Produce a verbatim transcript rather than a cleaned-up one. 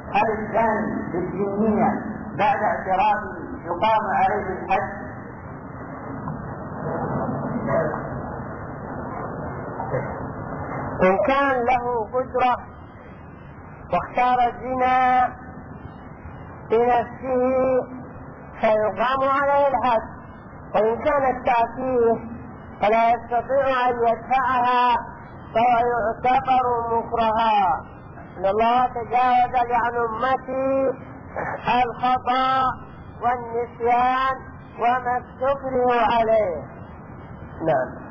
هل الثاني بالجنية بعد اعترافه يقام عليه الحد؟ إن كان له قدرة واختار الزنا بنفسه فيقام عليه الحد، وإن كان التأثير فلا يستطيع أن يدفعها فهو يعتبر مكرها. إن الله تجاوز عن أمتي الخطأ والنسيان وما استكره عليه. نعم.